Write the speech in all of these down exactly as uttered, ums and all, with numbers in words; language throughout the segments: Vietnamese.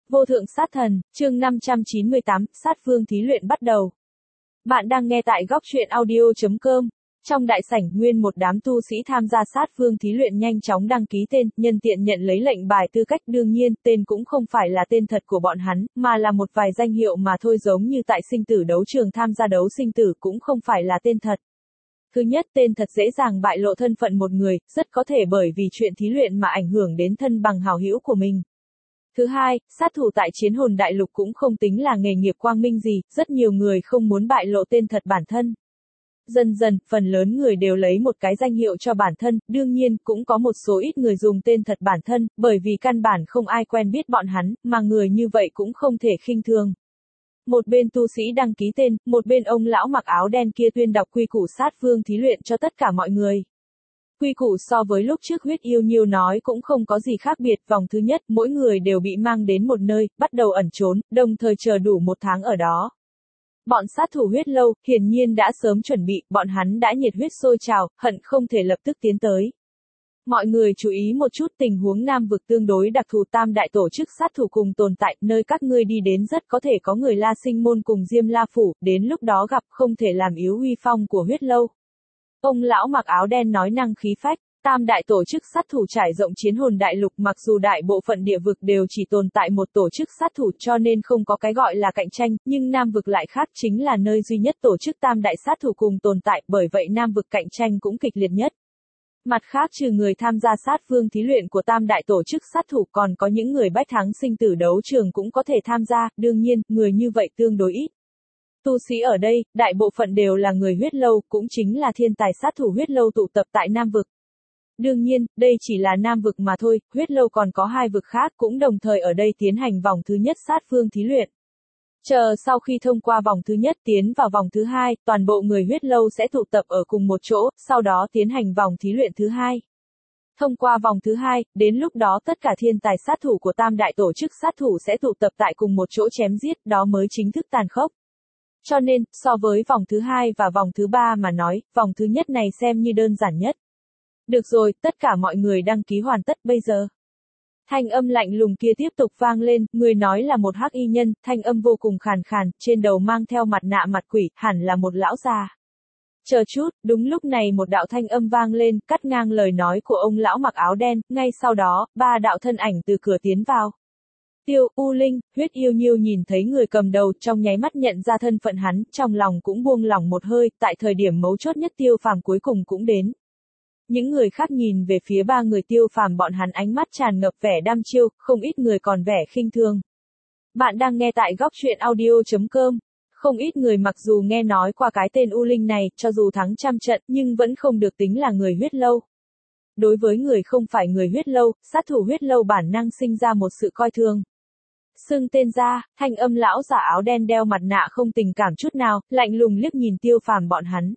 Vô thượng sát thần, chương năm trăm chín mươi tám, sát phương thí luyện bắt đầu. Bạn đang nghe tại góc truyện audio chấm com. Trong đại sảnh, nguyên một đám tu sĩ tham gia sát phương thí luyện nhanh chóng đăng ký tên, nhân tiện nhận lấy lệnh bài tư cách. Đương nhiên, tên cũng không phải là tên thật của bọn hắn, mà là một vài danh hiệu mà thôi, giống như tại sinh tử đấu trường tham gia đấu sinh tử cũng không phải là tên thật. Thứ nhất, tên thật dễ dàng bại lộ thân phận một người, rất có thể bởi vì chuyện thí luyện mà ảnh hưởng đến thân bằng hảo hữu của mình. Thứ hai, sát thủ tại Chiến Hồn Đại Lục cũng không tính là nghề nghiệp quang minh gì, rất nhiều người không muốn bại lộ tên thật bản thân. Dần dần, phần lớn người đều lấy một cái danh hiệu cho bản thân, đương nhiên, cũng có một số ít người dùng tên thật bản thân, bởi vì căn bản không ai quen biết bọn hắn, mà người như vậy cũng không thể khinh thường. Một bên tu sĩ đăng ký tên, một bên ông lão mặc áo đen kia tuyên đọc quy củ sát phương thí luyện cho tất cả mọi người. Quy củ so với lúc trước Huyết Yêu Nhiêu nói cũng không có gì khác biệt. Vòng thứ nhất, mỗi người đều bị mang đến một nơi, bắt đầu ẩn trốn, đồng thời chờ đủ một tháng ở đó. Bọn sát thủ Huyết Lâu, hiển nhiên đã sớm chuẩn bị, bọn hắn đã nhiệt huyết sôi trào, hận không thể lập tức tiến tới. Mọi người chú ý một chút, tình huống Nam vực tương đối đặc thù, tam đại tổ chức sát thủ cùng tồn tại, nơi các ngươi đi đến rất có thể có người La Sinh Môn cùng Diêm La Phủ, đến lúc đó gặp không thể làm yếu uy phong của Huyết Lâu. Ông lão mặc áo đen nói năng khí phách, tam đại tổ chức sát thủ trải rộng Chiến Hồn Đại Lục, mặc dù đại bộ phận địa vực đều chỉ tồn tại một tổ chức sát thủ cho nên không có cái gọi là cạnh tranh, nhưng Nam vực lại khác, chính là nơi duy nhất tổ chức tam đại sát thủ cùng tồn tại, bởi vậy Nam vực cạnh tranh cũng kịch liệt nhất. Mặt khác, trừ người tham gia sát phương thí luyện của tam đại tổ chức sát thủ, còn có những người bách thắng sinh tử đấu trường cũng có thể tham gia, đương nhiên, người như vậy tương đối ít. Tu sĩ ở đây, đại bộ phận đều là người Huyết Lâu, cũng chính là thiên tài sát thủ Huyết Lâu tụ tập tại Nam vực. Đương nhiên, đây chỉ là Nam vực mà thôi, Huyết Lâu còn có hai vực khác cũng đồng thời ở đây tiến hành vòng thứ nhất sát phương thí luyện. Chờ sau khi thông qua vòng thứ nhất tiến vào vòng thứ hai, toàn bộ người Huyết Lâu sẽ tụ tập ở cùng một chỗ, sau đó tiến hành vòng thí luyện thứ hai. Thông qua vòng thứ hai, đến lúc đó tất cả thiên tài sát thủ của tam đại tổ chức sát thủ sẽ tụ tập tại cùng một chỗ chém giết, đó mới chính thức tàn khốc. Cho nên, so với vòng thứ hai và vòng thứ ba mà nói, vòng thứ nhất này xem như đơn giản nhất. Được rồi, tất cả mọi người đăng ký hoàn tất bây giờ. Thanh âm lạnh lùng kia tiếp tục vang lên, người nói là một hắc y nhân, thanh âm vô cùng khàn khàn, trên đầu mang theo mặt nạ mặt quỷ, hẳn là một lão già. Chờ chút, đúng lúc này một đạo thanh âm vang lên, cắt ngang lời nói của ông lão mặc áo đen, ngay sau đó, ba đạo thân ảnh từ cửa tiến vào. Tiêu, U Linh, Huyết Yêu Nhiêu nhìn thấy người cầm đầu, trong nháy mắt nhận ra thân phận hắn, trong lòng cũng buông lỏng một hơi, tại thời điểm mấu chốt nhất Tiêu Phàm cuối cùng cũng đến. Những người khác nhìn về phía ba người Tiêu Phàm, bọn hắn ánh mắt tràn ngập vẻ đăm chiêu, không ít người còn vẻ khinh thường. Bạn đang nghe tại góc truyện audio chấm com. Không ít người mặc dù nghe nói qua cái tên U Linh này, cho dù thắng trăm trận, nhưng vẫn không được tính là người Huyết Lâu. Đối với người không phải người Huyết Lâu, sát thủ Huyết Lâu bản năng sinh ra một sự coi thường. Xưng tên ra, thanh âm lão giả áo đen đeo mặt nạ không tình cảm chút nào, lạnh lùng liếc nhìn Tiêu Phàm bọn hắn.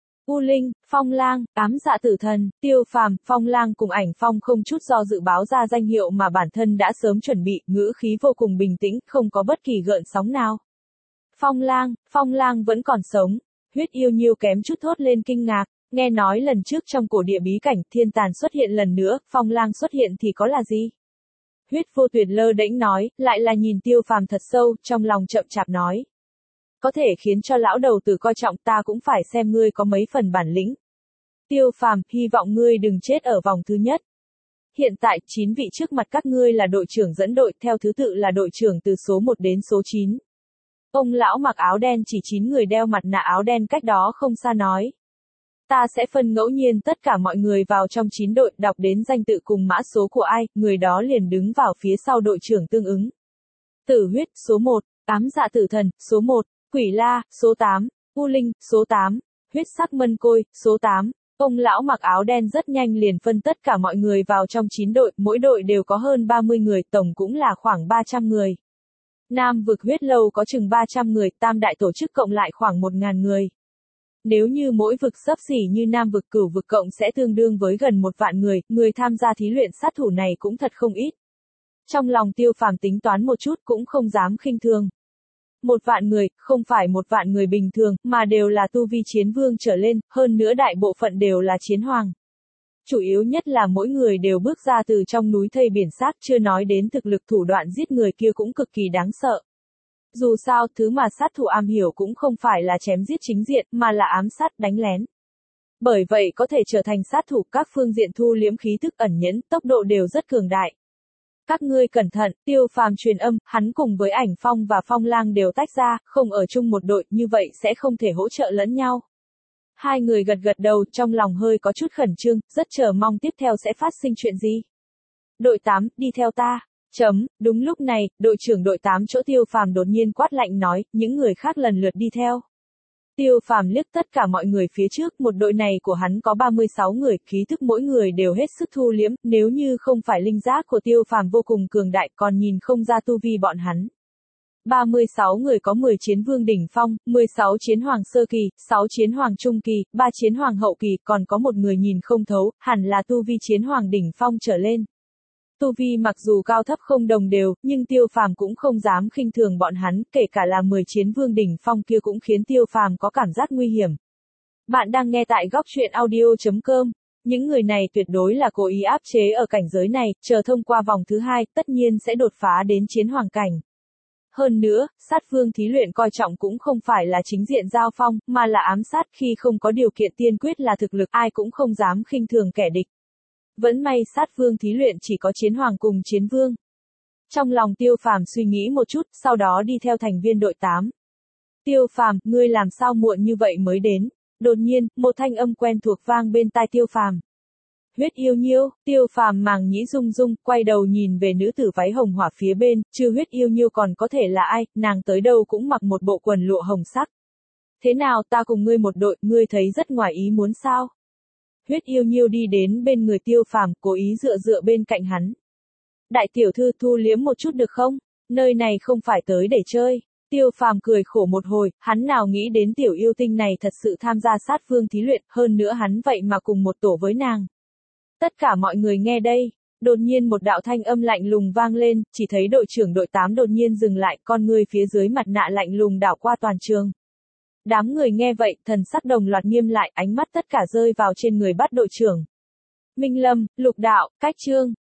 U Linh, Phong Lang, Ám Dạ Tử Thần, Tiêu Phàm, Phong Lang cùng Ảnh Phong không chút do dự báo ra danh hiệu mà bản thân đã sớm chuẩn bị, ngữ khí vô cùng bình tĩnh, không có bất kỳ gợn sóng nào. Phong Lang, Phong Lang vẫn còn sống. Huyết Yêu Nhiêu kém chút thốt lên kinh ngạc, nghe nói lần trước trong cổ địa bí cảnh, thiên tàn xuất hiện lần nữa, Phong Lang xuất hiện thì có là gì? Huyết Vô Tuyệt lơ đễnh nói, lại là nhìn Tiêu Phàm thật sâu, trong lòng chậm chạp nói. Có thể khiến cho lão đầu tử coi trọng, ta cũng phải xem ngươi có mấy phần bản lĩnh. Tiêu Phàm, hy vọng ngươi đừng chết ở vòng thứ nhất. Hiện tại, chín vị trước mặt các ngươi là đội trưởng dẫn đội, theo thứ tự là đội trưởng từ số một đến số chín. Ông lão mặc áo đen chỉ chín người đeo mặt nạ áo đen cách đó không xa nói. Ta sẽ phân ngẫu nhiên tất cả mọi người vào trong chín đội, đọc đến danh tự cùng mã số của ai, người đó liền đứng vào phía sau đội trưởng tương ứng. Tử Huyết, số một, Ám Dạ Tử Thần, số một, Quỷ La, số tám, U Linh, số tám, Huyết Sắc Mân Côi, số tám. Ông lão mặc áo đen rất nhanh liền phân tất cả mọi người vào trong chín đội, mỗi đội đều có hơn ba mươi người, tổng cũng là khoảng ba trăm người. Nam vực Huyết Lâu có chừng ba trăm người, tam đại tổ chức cộng lại khoảng một nghìn người. Nếu như mỗi vực xấp xỉ như Nam vực Cửu vực cộng sẽ tương đương với gần một vạn người, người tham gia thí luyện sát thủ này cũng thật không ít. Trong lòng Tiêu Phàm tính toán một chút cũng không dám khinh thường. Một vạn người, không phải một vạn người bình thường, mà đều là tu vi chiến vương trở lên, hơn nữa đại bộ phận đều là chiến hoàng. Chủ yếu nhất là mỗi người đều bước ra từ trong núi thây biển xác, chưa nói đến thực lực thủ đoạn giết người kia cũng cực kỳ đáng sợ. Dù sao, thứ mà sát thủ am hiểu cũng không phải là chém giết chính diện, mà là ám sát, đánh lén. Bởi vậy có thể trở thành sát thủ, các phương diện thu liễm khí thức ẩn nhẫn, tốc độ đều rất cường đại. Các ngươi cẩn thận, Tiêu Phàm truyền âm, hắn cùng với Ảnh Phong và Phong Lang đều tách ra, không ở chung một đội, như vậy sẽ không thể hỗ trợ lẫn nhau. Hai người gật gật đầu, trong lòng hơi có chút khẩn trương, rất chờ mong tiếp theo sẽ phát sinh chuyện gì. Đội tám, đi theo ta. Chấm, đúng lúc này, đội trưởng đội tám chỗ Tiêu Phàm đột nhiên quát lạnh nói, những người khác lần lượt đi theo. Tiêu Phàm liếc tất cả mọi người phía trước, một đội này của hắn có ba mươi sáu người, khí thức mỗi người đều hết sức thu liễm, nếu như không phải linh giác của Tiêu Phàm vô cùng cường đại, còn nhìn không ra tu vi bọn hắn. ba mươi sáu người có mười chiến vương đỉnh phong, mười sáu chiến hoàng sơ kỳ, sáu chiến hoàng trung kỳ, ba chiến hoàng hậu kỳ, còn có một người nhìn không thấu, hẳn là tu vi chiến hoàng đỉnh phong trở lên. Tu vi mặc dù cao thấp không đồng đều, nhưng Tiêu Phàm cũng không dám khinh thường bọn hắn, kể cả là mười chiến vương đỉnh phong kia cũng khiến Tiêu Phàm có cảm giác nguy hiểm. Bạn đang nghe tại góc truyện audio chấm com. Những người này tuyệt đối là cố ý áp chế ở cảnh giới này, chờ thông qua vòng thứ hai, tất nhiên sẽ đột phá đến chiến hoàng cảnh. Hơn nữa, sát vương thí luyện coi trọng cũng không phải là chính diện giao phong, mà là ám sát, khi không có điều kiện tiên quyết là thực lực, ai cũng không dám khinh thường kẻ địch. Vẫn may sát vương thí luyện chỉ có chiến hoàng cùng chiến vương. Trong lòng Tiêu Phàm suy nghĩ một chút, sau đó đi theo thành viên đội tám. Tiêu Phàm, ngươi làm sao muộn như vậy mới đến? Đột nhiên, một thanh âm quen thuộc vang bên tai Tiêu Phàm. Huyết Yêu Nhiêu. Tiêu Phàm màng nhĩ rung rung, quay đầu nhìn về nữ tử váy hồng hỏa phía bên, chứ Huyết Yêu Nhiêu còn có thể là ai, nàng tới đâu cũng mặc một bộ quần lụa hồng sắc. Thế nào, ta cùng ngươi một đội, ngươi thấy rất ngoài ý muốn sao? Huyết Yêu Nhiêu đi đến bên người Tiêu Phàm, cố ý dựa dựa bên cạnh hắn. Đại tiểu thư, thu liếm một chút được không? Nơi này không phải tới để chơi. Tiêu Phàm cười khổ một hồi, hắn nào nghĩ đến tiểu yêu tinh này thật sự tham gia sát vương thí luyện, hơn nữa hắn vậy mà cùng một tổ với nàng. Tất cả mọi người nghe đây. Đột nhiên một đạo thanh âm lạnh lùng vang lên, chỉ thấy đội trưởng đội tám đột nhiên dừng lại, con người phía dưới mặt nạ lạnh lùng đảo qua toàn trường. Đám người nghe vậy, thần sắc đồng loạt nghiêm lại, ánh mắt tất cả rơi vào trên người bắt đội trưởng. Minh Lâm, Lục Đạo, Cách Trương,